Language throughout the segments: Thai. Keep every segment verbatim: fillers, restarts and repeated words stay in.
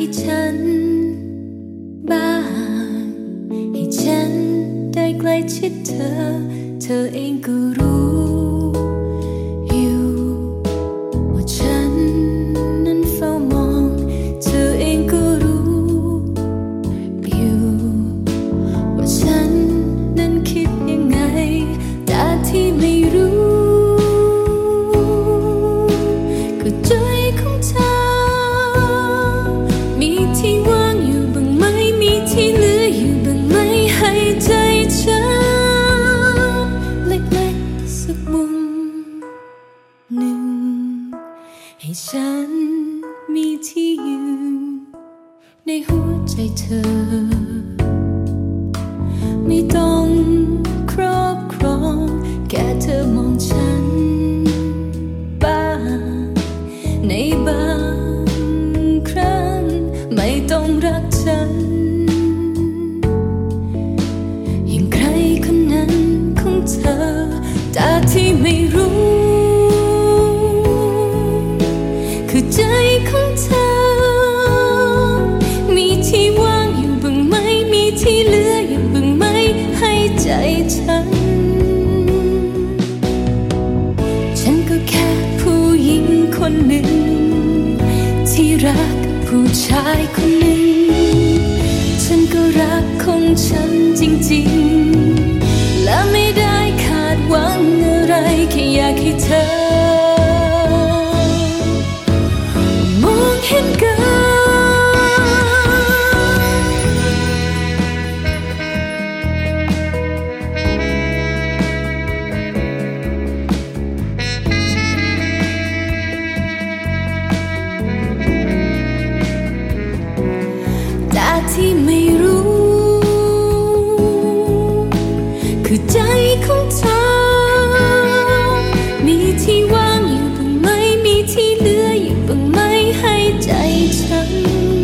ให้ฉันบ้างให้ฉันได้ใกล้ชิดเธอเธอเองก็รู้อยู่ว่าฉันนั้นเฝ้ามองเธอเองก็รู้อยู่ว่าฉันนั้นคิดยังไงแต่ที่ไม่รู้คือใจของเธอมีที่ว่างอยู่บ้างไหมมีที่เหลืออยู่บ้างไหมให้ใจฉันเล็กๆสักมุมหนึ่งให้ฉันมีที่ยืนในหัวใจเธอไม่ต้องครอบครองแค่เธอมองฉันบ้างในบางครั้งไม่ต้องรักฉันอย่างใครคนนั้นของเธอแต่ที่ไม่รู้คือใจของเธอมีที่ว่างอยู่บ้างไหมมีที่เหลืออยู่บ้างไหมให้ใจฉันฉันก็แค่ผู้หญิงคนหนึ่งที่รักผู้ชายคนหนึ่งฉันก็รักของฉันจริงๆและไม่ได้คาดหวังอะไรแค่อยากให้เธอมองเห็นกันแต่ที่ไม่รู้คือใจของเธอมีที่ว่างอยู่บ้างไหมมีที่เหลืออยู่บ้างไหมให้ใจฉัน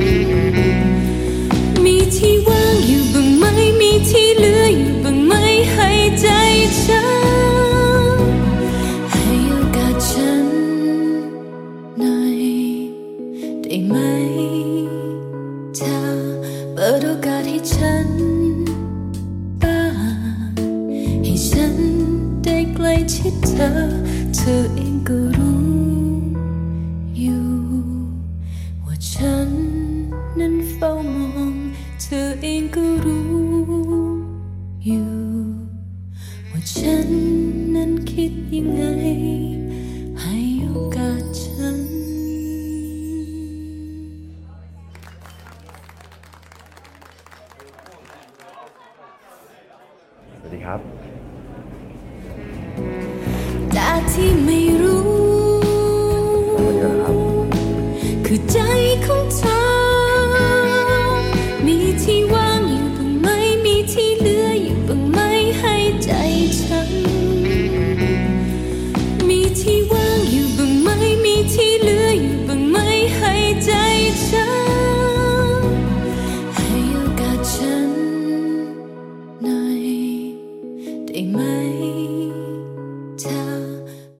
มีที่ว่างอยู่บ้างไหมมีที่เหลืออยู่บ้างไหมให้ใจฉันให้โอกาสฉันหน่อยได้ไหมเธอเปิดโอกาสให้ฉันบ้างให้ฉันได้ใกล้ชิดเธอเธอเองก็รู้อยู่ว่าฉันนั้นเฝ้ามองเธอเองก็รู้อยู่ว่าฉันนั้นคิดยังไงให้โอกาสฉันสวัสดีครับแต่ที่ไม่รู้คือใจของเธอมีที่ว่างอยู่บ้างไหมมีที่เหลืออยู่บ้างไหมให้ใจฉันมีที่ว่างอยู่บ้างไหมมีที่เหลืออยู่บ้างไหมให้ใจฉันให้โอกาสฉันหน่อยได้ไหม